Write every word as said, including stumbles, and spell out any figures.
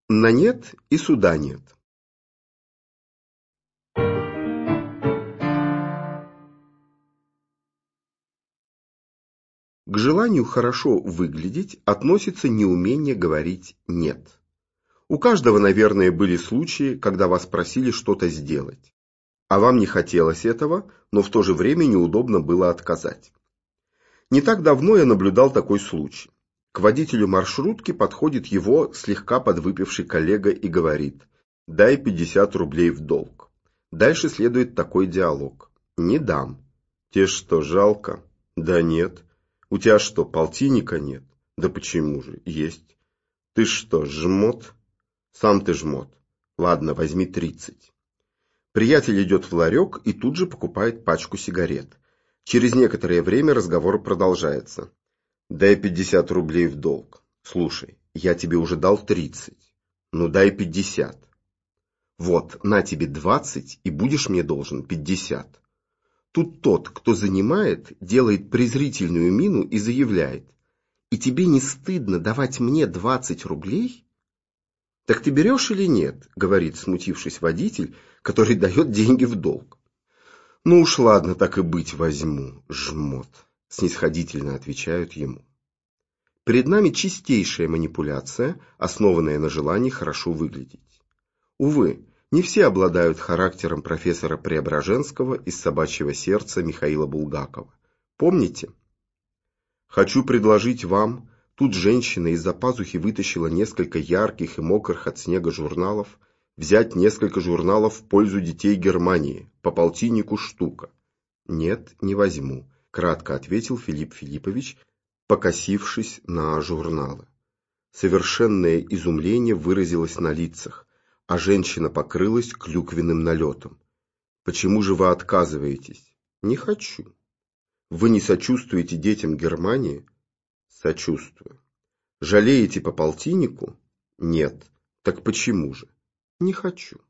На нет и суда нет. К желанию хорошо выглядеть относится неумение говорить «нет». У каждого, наверное, были случаи, когда вас просили что-то сделать, а вам не хотелось этого, но в то же время неудобно было отказать. Не так давно я наблюдал такой случай. К водителю маршрутки подходит его слегка подвыпивший коллега и говорит: «Дай пятьдесят рублей в долг». Дальше следует такой диалог: «Не дам». «Тебе что, жалко?» «Да нет». «У тебя что, полтинника нет?» «Да почему же? Есть». «Ты что, жмот?» «Сам ты жмот». «Ладно, возьми тридцать». Приятель идет в ларек и тут же покупает пачку сигарет. Через некоторое время разговор продолжается. «Дай пятьдесят рублей в долг». «Слушай, я тебе уже дал тридцать. Ну дай пятьдесят». «Вот, на тебе двадцать, и будешь мне должен пятьдесят». Тут тот, кто занимает, делает презрительную мину и заявляет: «И тебе не стыдно давать мне двадцать рублей?» «Так ты берешь или нет?» — говорит, смутившись, водитель, который дает деньги в долг. «Ну уж ладно, так и быть, возьму, жмот», — снисходительно отвечают ему. Перед нами чистейшая манипуляция, основанная на желании хорошо выглядеть. Увы, не все обладают характером профессора Преображенского из «Собачьего сердца» Михаила Булгакова. Помните? «Хочу предложить вам...» Тут женщина из-за пазухи вытащила несколько ярких и мокрых от снега журналов. «Взять несколько журналов в пользу детей Германии, по полтиннику штука». «Нет, не возьму», — кратко ответил Филипп Филиппович, покосившись на журналы. Совершенное изумление выразилось на лицах, а женщина покрылась клюквенным налетом. «Почему же вы отказываетесь?» «Не хочу». «Вы не сочувствуете детям Германии?» «Сочувствую». «Жалеете по полтиннику?» «Нет». «Так почему же?» «Не хочу».